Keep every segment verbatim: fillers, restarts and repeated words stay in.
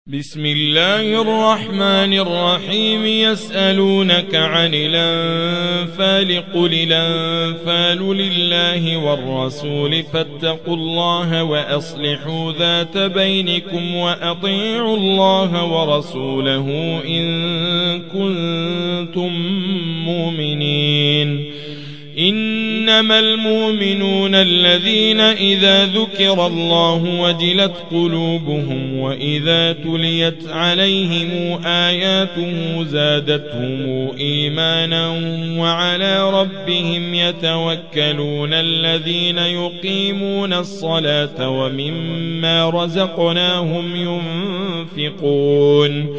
بسم الله الرحمن الرحيم. يسألونك عن الأنفال قل الأنفال لله والرسول فاتقوا الله وأصلحوا ذات بينكم وأطيعوا الله ورسوله إن كنتم مؤمنين. إنما المؤمنون الذين إذا ذكر الله وجلت قلوبهم وإذا تليت عليهم آياته زادتهم إيمانا وعلى ربهم يتوكلون. الذين يقيمون الصلاة ومما رزقناهم ينفقون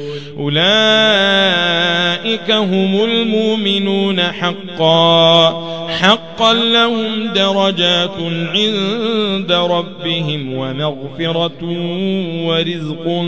أولئك هم المؤمنون حقا حقا لهم درجات عند ربهم ومغفرة ورزق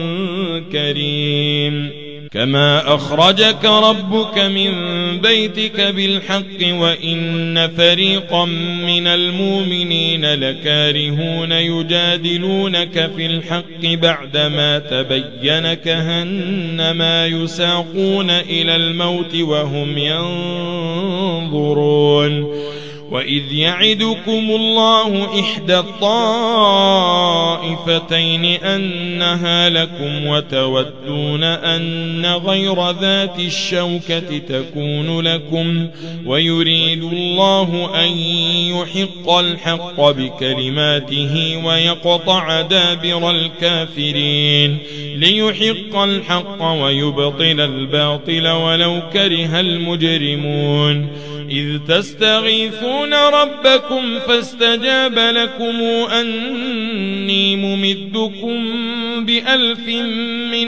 كريم. كما أخرجك ربك من بيتك بالحق وإن فريقا من المؤمنين لكارهون يجادلونك في الحق بعدما تبين كأنما يساقون إلى الموت وهم ينظرون. وإذ يعدكم الله إحدى الطائفتين أنها لكم وتودون أن غير ذات الشوكة تكون لكم ويريد الله أن يحق الحق بكلماته ويقطع دابر الكافرين ليحق الحق ويبطل الباطل ولو كره المجرمون. إذ تستغيثون ربكم فاستجاب لكم أني ممدكم بألف من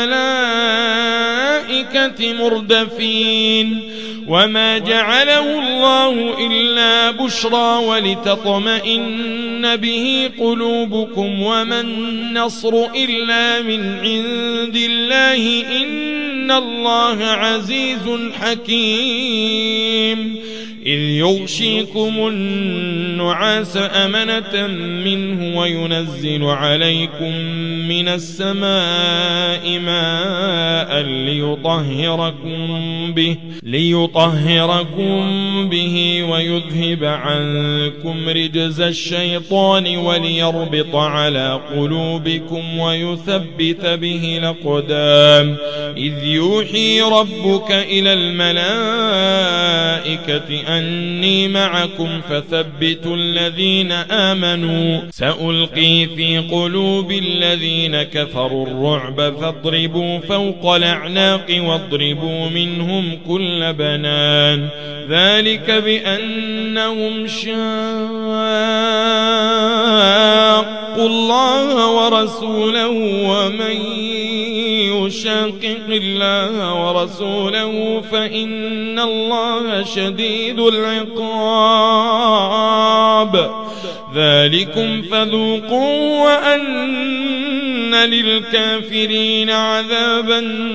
الملائكة مردفين. وما جعله الله إلا بشرى ولتطمئن به قلوبكم وما النصر إلا من عند الله إن الله عزيز حكيم. إذ يغشيكم النعاس أمنة منه وينزل عليكم من السماء ماء ليطهركم به, ليطهركم به ويذهب عنكم رجز الشيطان وليربط على قلوبكم ويثبت به الأقدام. إذ يوحي ربك إلى الملائكة أني معكم فثبتوا الذين آمنوا سألقي في قلوب الذين كفروا الرعب فاضربوا فوق الأعناق واضربوا منهم كل بنان. ذلك بأنهم شاقوا الله ورسوله ومن يشاقق الله ورسوله فإن الله شديد العقاب. ذلكم فذوقوا وأن للكافرين عذاب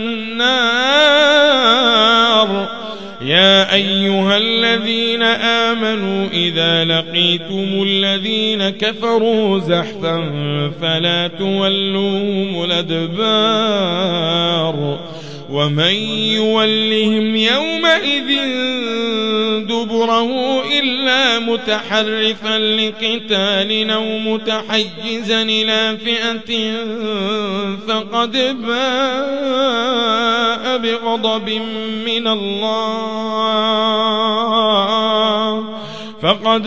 النار. يا أيها الذين آمنوا إذا لقيتم الذين كفروا زحفا فلا تولوهم الأدبار. ومن يولهم يومئذ دبره إلا متحرفا لقتال أو متحيزا إلى فئة فقد باء بغضب من الله فقد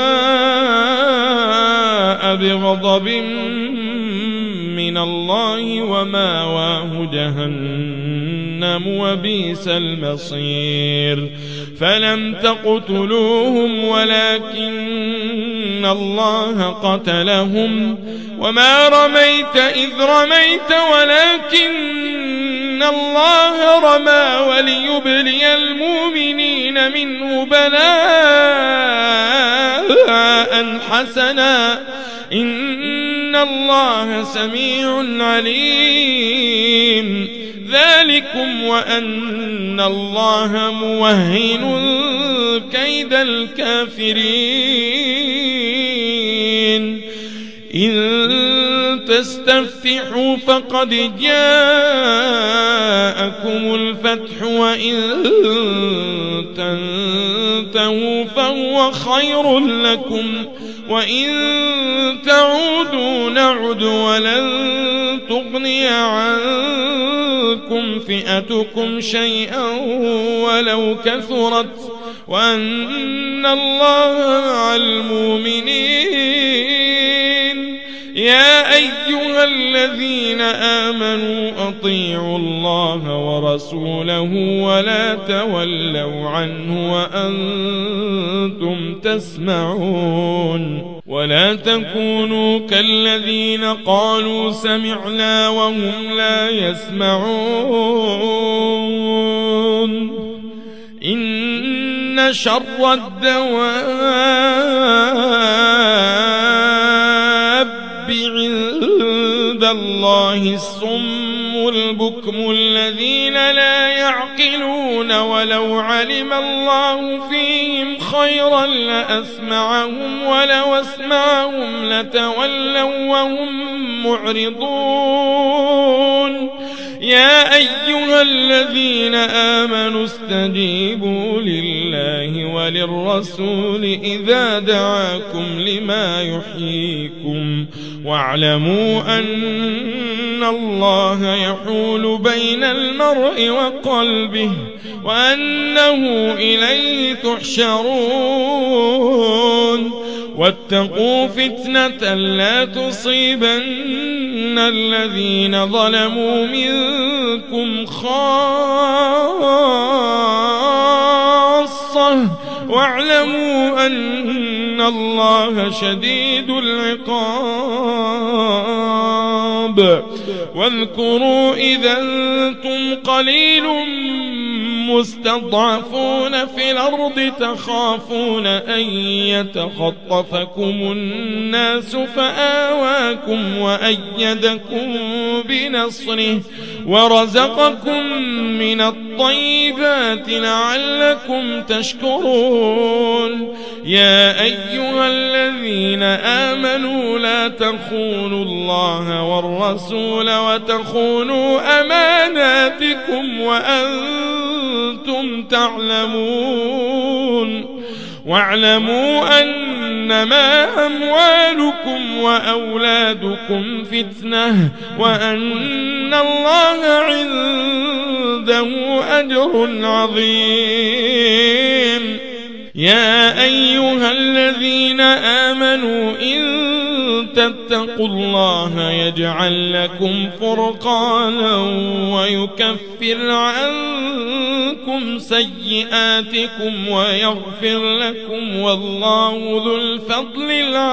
باء بغضب من الله ومأواه جهنم وبئس المصير. فلم تقتلوهم ولكن الله قتلهم وما رميت إذ رميت ولكن الله رمى وليبلي المؤمنين منه بلاء حسنا إن الله سميع عليم. ذلكم وأن الله موهن كيد الكافرين. إن تستفتحوا فقد جاءكم الفتح وإن تنتهوا فهو خير لكم وإن تعودوا نعد ولن تغني عنكم فئتكم شيئا ولو كثرت وأن الله مع المؤمنين. يا أيها الذين آمنوا أطيعوا الله ورسوله ولا تولوا عنه وأنتم تسمعون ولا تكونوا كالذين قالوا سمعنا وهم لا يسمعون. إن شر الدواب عند الله الصم البكم الذين لا يعقلون ولو علم الله فيهم خيرا لأسمعهم ولو أسمعهم لتولوا وهم معرضون. يا أيها الذين آمنوا استجيبوا لله وللرسول إذا دعاكم لما يحييكم واعلموا أن الله يحول بين المرء وقلبه وأنه إليه تحشرون. واتقوا فتنة لا تصيبن الذين ظلموا منكم خاصة واعلموا أن الله شديد العقاب. واذكروا إذا أنتم قليل مستضعفون في الأرض تخافون أن يتخطفكم الناس فآواكم وأيدكم بنصره ورزقكم من الطيبات لعلكم تشكرون. يا أيها الذين آمنوا لا تخونوا الله والرسول وتخونوا أماناتكم وأنتم تعلمون. واعلموا أنما أموالكم وأولادكم فتنة وأن الله عنده أجر عظيم. يا أيها الذين آمنوا إن تتقوا الله يجعل لكم فرقانا ويكفر عنكم سيئاتكم ويغفر لكم والله ذو الفضل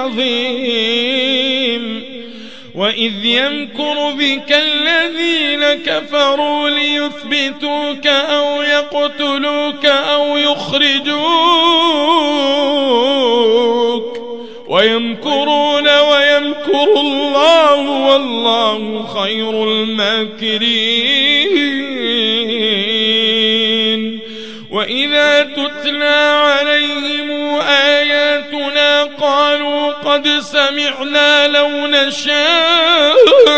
العظيم. وإذ يمكر بك الذين كفروا ليثبتوك أو يقتلوك أو يخرجوك ويمكرون ويمكر الله والله خير الماكرين. وإذا تتلى عليهم آياتنا قالوا قد سمعنا لو نشاء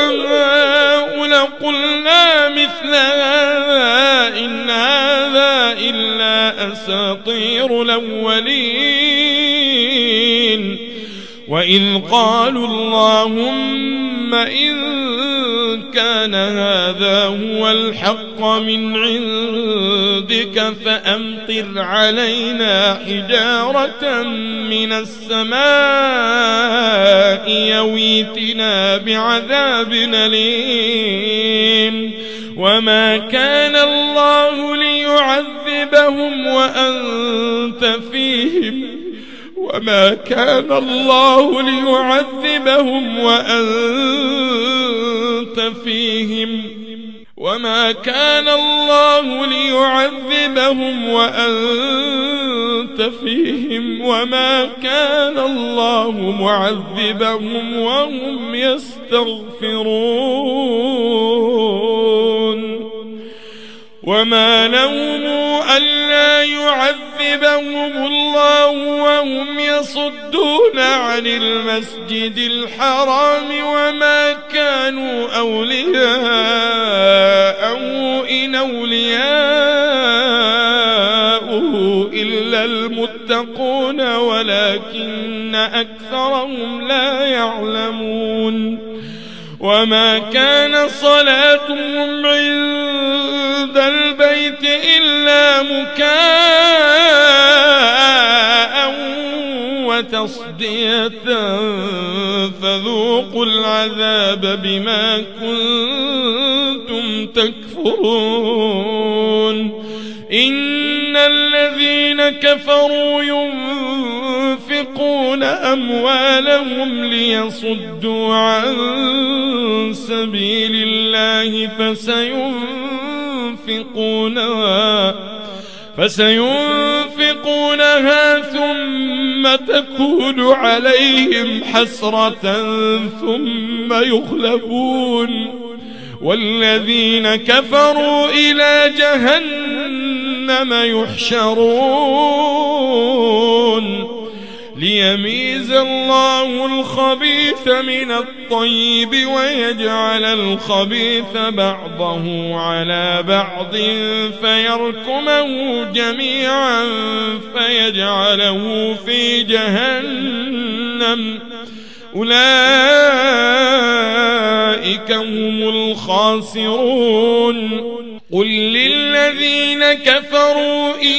لقلنا مثل هذا إن هذا إلا أساطير الأولين. وإذ قالوا اللهم إن كان هذا هو الحق من عندك فأمطر علينا حجارة من السماء يويتنا بعذاب أليم. وما كان الله ليعذبهم وأنت فيهم وما كان الله ليعذبهم وأنت فيهم وما كان الله ليعذبهم وأنت فيهم وما كان الله معذبهم وهم يستغفرون. وما لهم ألا يعذبهم الله وهم يصدون عن المسجد الحرام وما كانوا أولياءه إن أولياؤه إلا المتقون ولكن أكثرهم لا يعلمون وما كان صلاتهم عند البيت إلا مكاء وتصدية فذوقوا العذاب بما كنتم تكفرون إن الذين كفروا ينفقون أموالهم ليصدوا عن سبيل الله فسينفقونها فسينفقونها ثم تكون عليهم حسرة ثم يغلبون والذين كفروا إلى جهنم يحشرون ليميز الله الخبيث من الطيب ويجعل الخبيث بعضه على بعض فيركمه جميعا فيجعله في جهنم أولئك هم الخاسرون قل للذين كفروا إن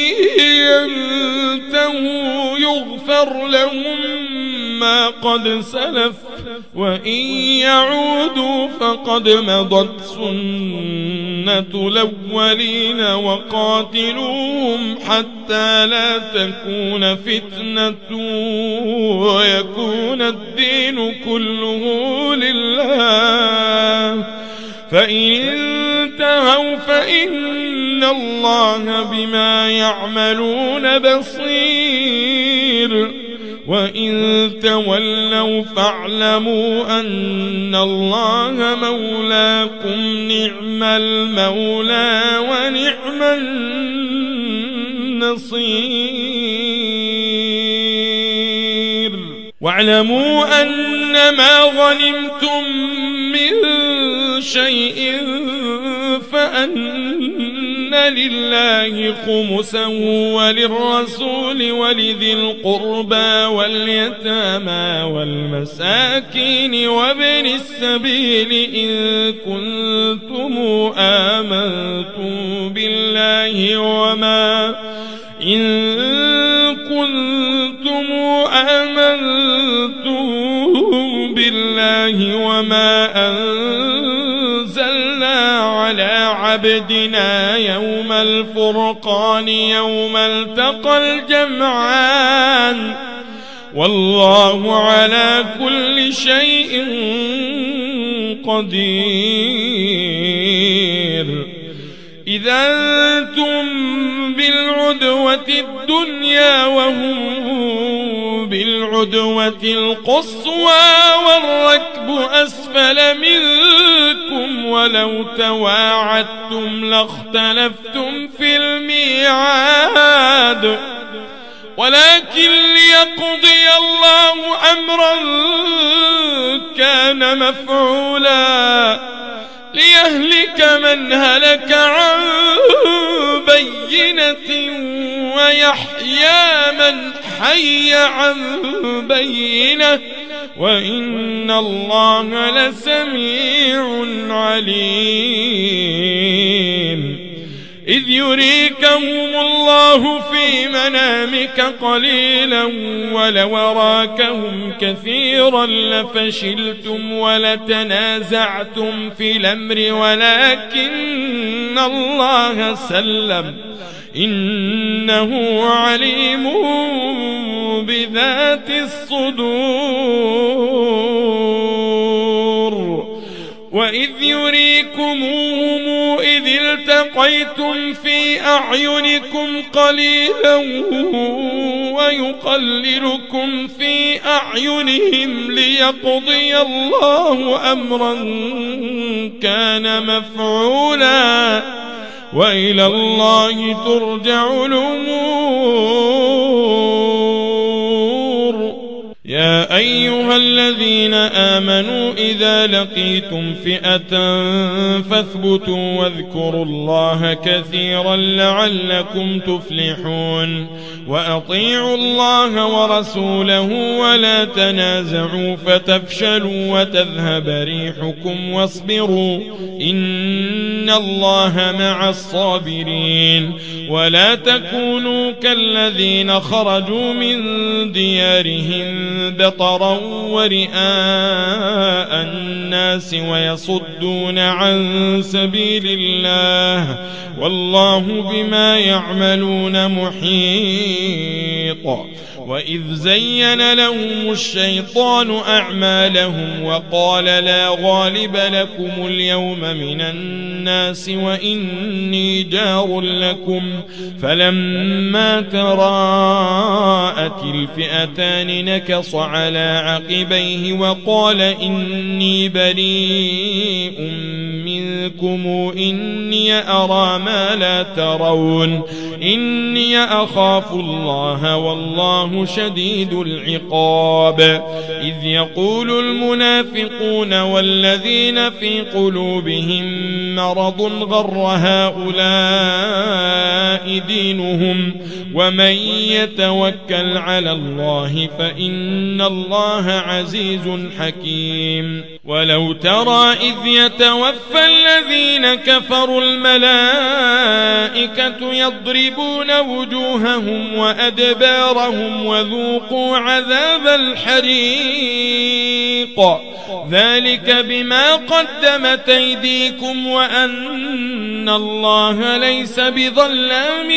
ينتهوا يغفر لهم ما قد سلف وإن يعودوا فقد مضت سنة الأولين وقاتلوهم حتى لا تكون فتنة ويكون الدين كله لله فإن انتهوا فإن الله بما يعملون بصير وإن تولوا فاعلموا أن الله مولاكم نعم المولى ونعم النصير واعلموا أن ما غنمتم من شيء فأن لله خمسه وللرسول ولذي القربى واليتامى والمساكين وابن السبيل إن كنتم آمنتم بالله وما إن كنتم آمنتم بالله وما أنزلنا على عبدنا يوم الفرقان يوم التقى الجمعان والله على كل شيء قدير إذا أنتم بالعدوة الدنيا وهم بالعدوة القصوى والركب أسفل منكم ولو تواعدتم لاختلفتم في الميعاد ولكن ليقضي الله أمرا كان مفعولا ليهلك من هلك عن بينة ويحيى من حي عن بينة وإن الله لسميع عليم إذ يريكهم الله في منامك قليلا ولو أراكهم كثيرا لفشلتم ولتنازعتم في الأمر ولكن الله سلم إنه عليم بذات الصدور وإذ يريكموهم إذ التقيتم في أعينكم قليلا ويقللكم في أعينهم ليقضي الله أمرا كان مفعولا وإلى الله ترجع الأمور آمنوا إذا لقيتم فئة فاثبتوا واذكروا الله كثيرا لعلكم تفلحون وأطيعوا الله ورسوله ولا تنازعوا فتفشلوا وتذهب ريحكم واصبروا إن الله مع الصابرين ولا تكونوا كالذين خرجوا من ديارهم بطرا ورئاء الناس ويصدون عن سبيل الله والله بما يعملون محيط. وإذ زين لهم الشيطان أعمالهم وقال لا غالب لكم اليوم من الناس وإني جار لكم فلما تراءت الفئتان نكص على عقبيه وقال إني بريء منكم إني أرى ما لا ترون إني أخاف الله والله شديد العقاب. إذ يقول المنافقون والذين في قلوبهم مرض غر هؤلاء دينهم ومن يتوكل على الله فإن الله عزيز حكيم. ولو ترى إذ يتوفى الذين كفروا الملائكة يضربون وجوههم وأدبارهم وذوقوا عذاب الحريق ذلك بما قدمت أيديكم وأن الله ليس بظلام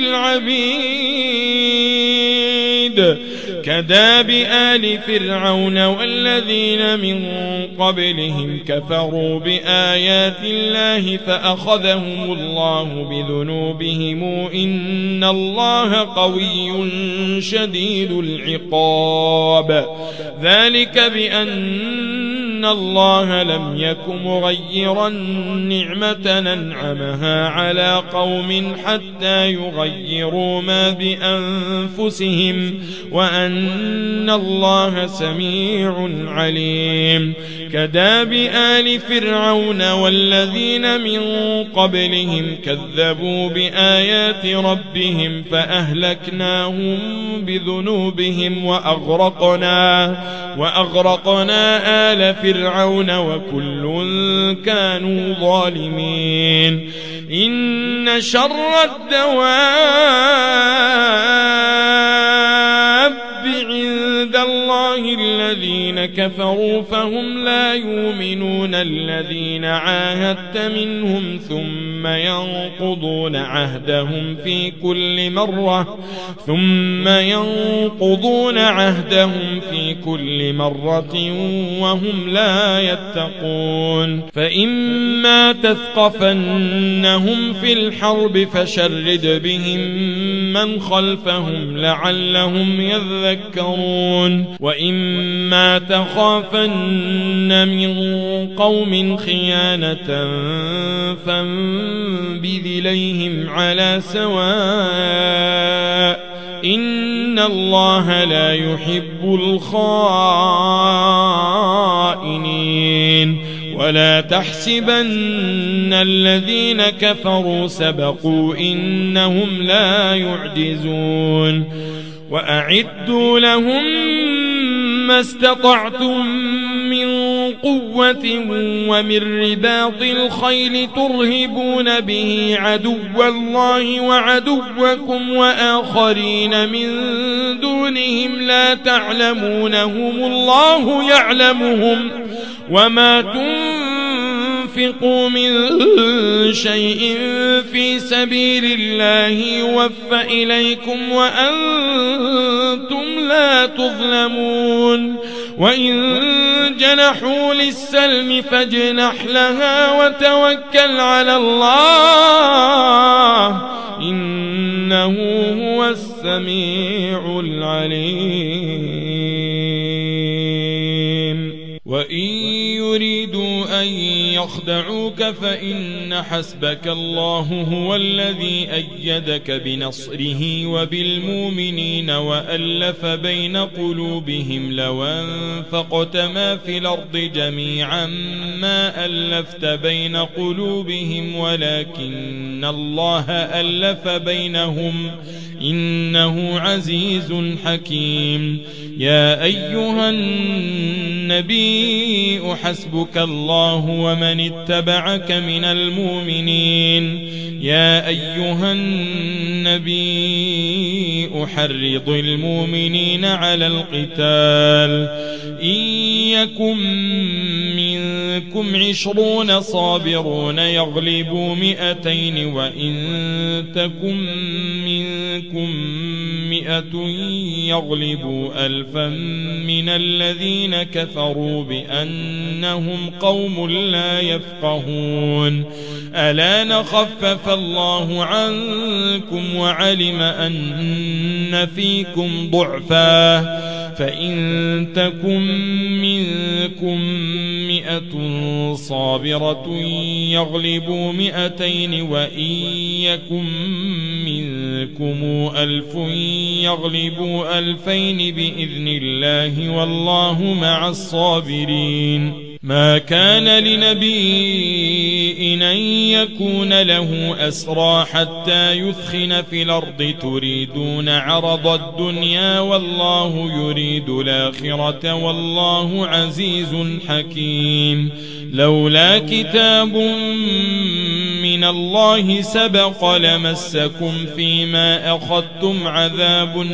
للعبيد. كداب آل فرعون والذين من قبلهم كفروا بآيات الله فأخذهم الله بذنوبهم إن الله قوي شديد العقاب. ذلك بأن الله لم يك مغيرا نعمة أنعمها على قوم حتى يغيروا ما بأنفسهم وأن الله سميع عليم. كداب آل فرعون والذين من قبلهم كذبوا بآيات ربهم فأهلكناهم بذنوبهم وأغرقنا وأغرقنا آل فرعون وكل كانوا ظالمين. إن شر الدواب عند الله الذين كفروا فهم لا يؤمنون الذين عاهدت منهم ثم ينقضون عهدهم في كل مرة ثم ينقضون عهدهم في كل مرة وهم لا يتقون. فإما تثقفنهم في الحرب فشرد بهم من خلفهم لعلهم يذكرون. وإما تخافن من قوم خيانة فانبذ إليهم على سواء إن الله لا يحب الخائنين. ولا تحسبن الذين كفروا سبقوا إنهم لا يعجزون. وأعدوا لهم ما استطعتم من قوة ومن رباط الخيل ترهبون به عدو الله وعدوكم وآخرين من دونهم لا تعلمونهم الله يعلمهم وما تنفقوا من شيء في سبيل الله يوفى إليكم وأنتم لا تظلمون. وإن جنحوا للسلم فاجنح لها وتوكل على الله إنه هو السميع العليم. وإن يريدوا أن يخدعوك فإن حسبك الله هو الذي أيدك بنصره وبالمؤمنين وألف بين قلوبهم لو أنفقت ما في الأرض جميعا ما ألفت بين قلوبهم ولكن الله ألف بينهم إنه عزيز حكيم. يا أيها النبي حسبك الله ومن اتبعك من المؤمنين. يا أيها النبي حرض المؤمنين على القتال إن يكن منكم عشرون صابرون يغلبوا مئتين وإن تكن منكم مئة يغلبوا ألفا من الذين كفروا بأنهم قوم لا يفقهون. ألا نخفف الله عنكم وعلم أن فيكم ضعفا فإن تكن منكم مئة صابرة يغلبوا مئتين وإن يكن منكم ألف يغلبوا ألفين بإذن الله والله مع الصابرين. ما كان لنبي أن يكون له أسرى حتى يثخن في الأرض تريدون عرض الدنيا والله يريد الآخرة والله عزيز حكيم. لولا كتاب من الله سبق لمسكم فيما أخذتم عذاب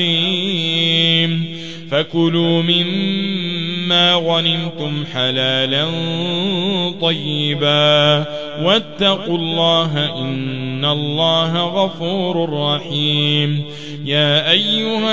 عظيم. فكلوا مما غنمتم حلالا طيبا واتقوا الله إن الله غفور رحيم. يا أيها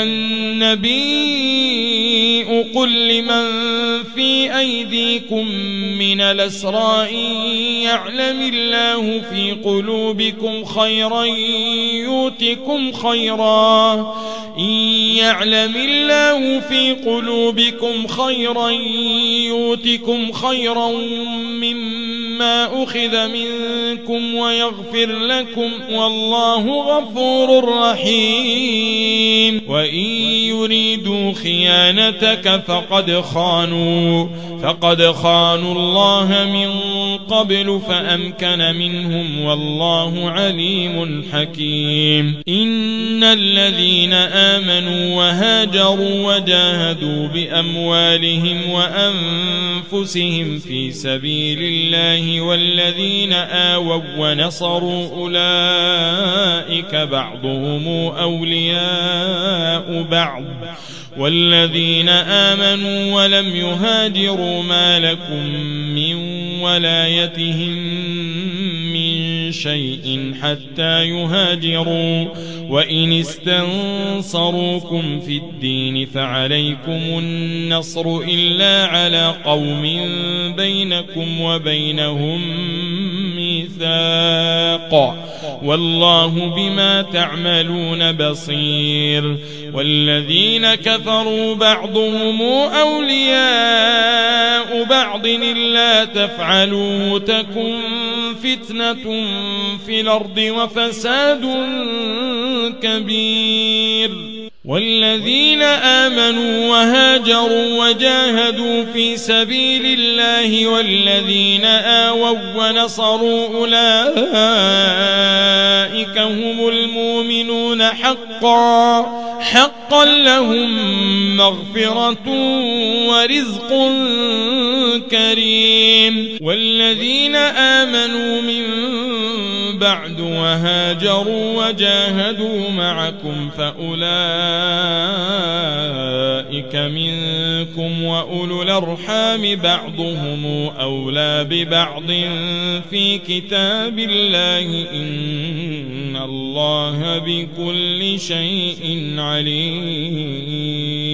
النبي قل لمن في أيديكم من الأسرى إن يعلم الله في قلوبكم خيرا يؤتكم خيرا إن يعلم الله في قلوبكم خيرا يؤتكم خيرا مما أخذ منكم ويغفر لكم والله غفور رحيم. وإن يريدوا خيانتك فقد خانوا فقد خانوا الله من قبل فأمكن منهم والله عليم حكيم. إن الذين آمنوا وهاجروا وجاهدوا بأموالهم وأنفسهم في سبيل الله والذين آووا ونصروا أولئك بعضهم أولياء بعض والذين آمنوا ولم يهاجروا ما لكم من ولايتهم من شيء حتى يهاجروا وإن استنصروكم في الدين فعليكم النصر إلا على قوم بينكم وبينهم ميثاق والله بما تعملون بصير. والذين كفروا بعضهم أولياء بعض إلا تفعلوا تكن فتنة في الأرض وفساد كبير. والذين آمنوا وهاجروا وجاهدوا في سبيل الله والذين آووا ونصروا أولئك هم المؤمنون حقا حقا لهم مغفرة ورزق كريم. والذين آمنوا من بعد وهاجروا وجاهدوا معكم فأولئك منكم وأولو الأرحام بعضهم أولى ببعض في كتاب الله إن الله بكل شيء عليم.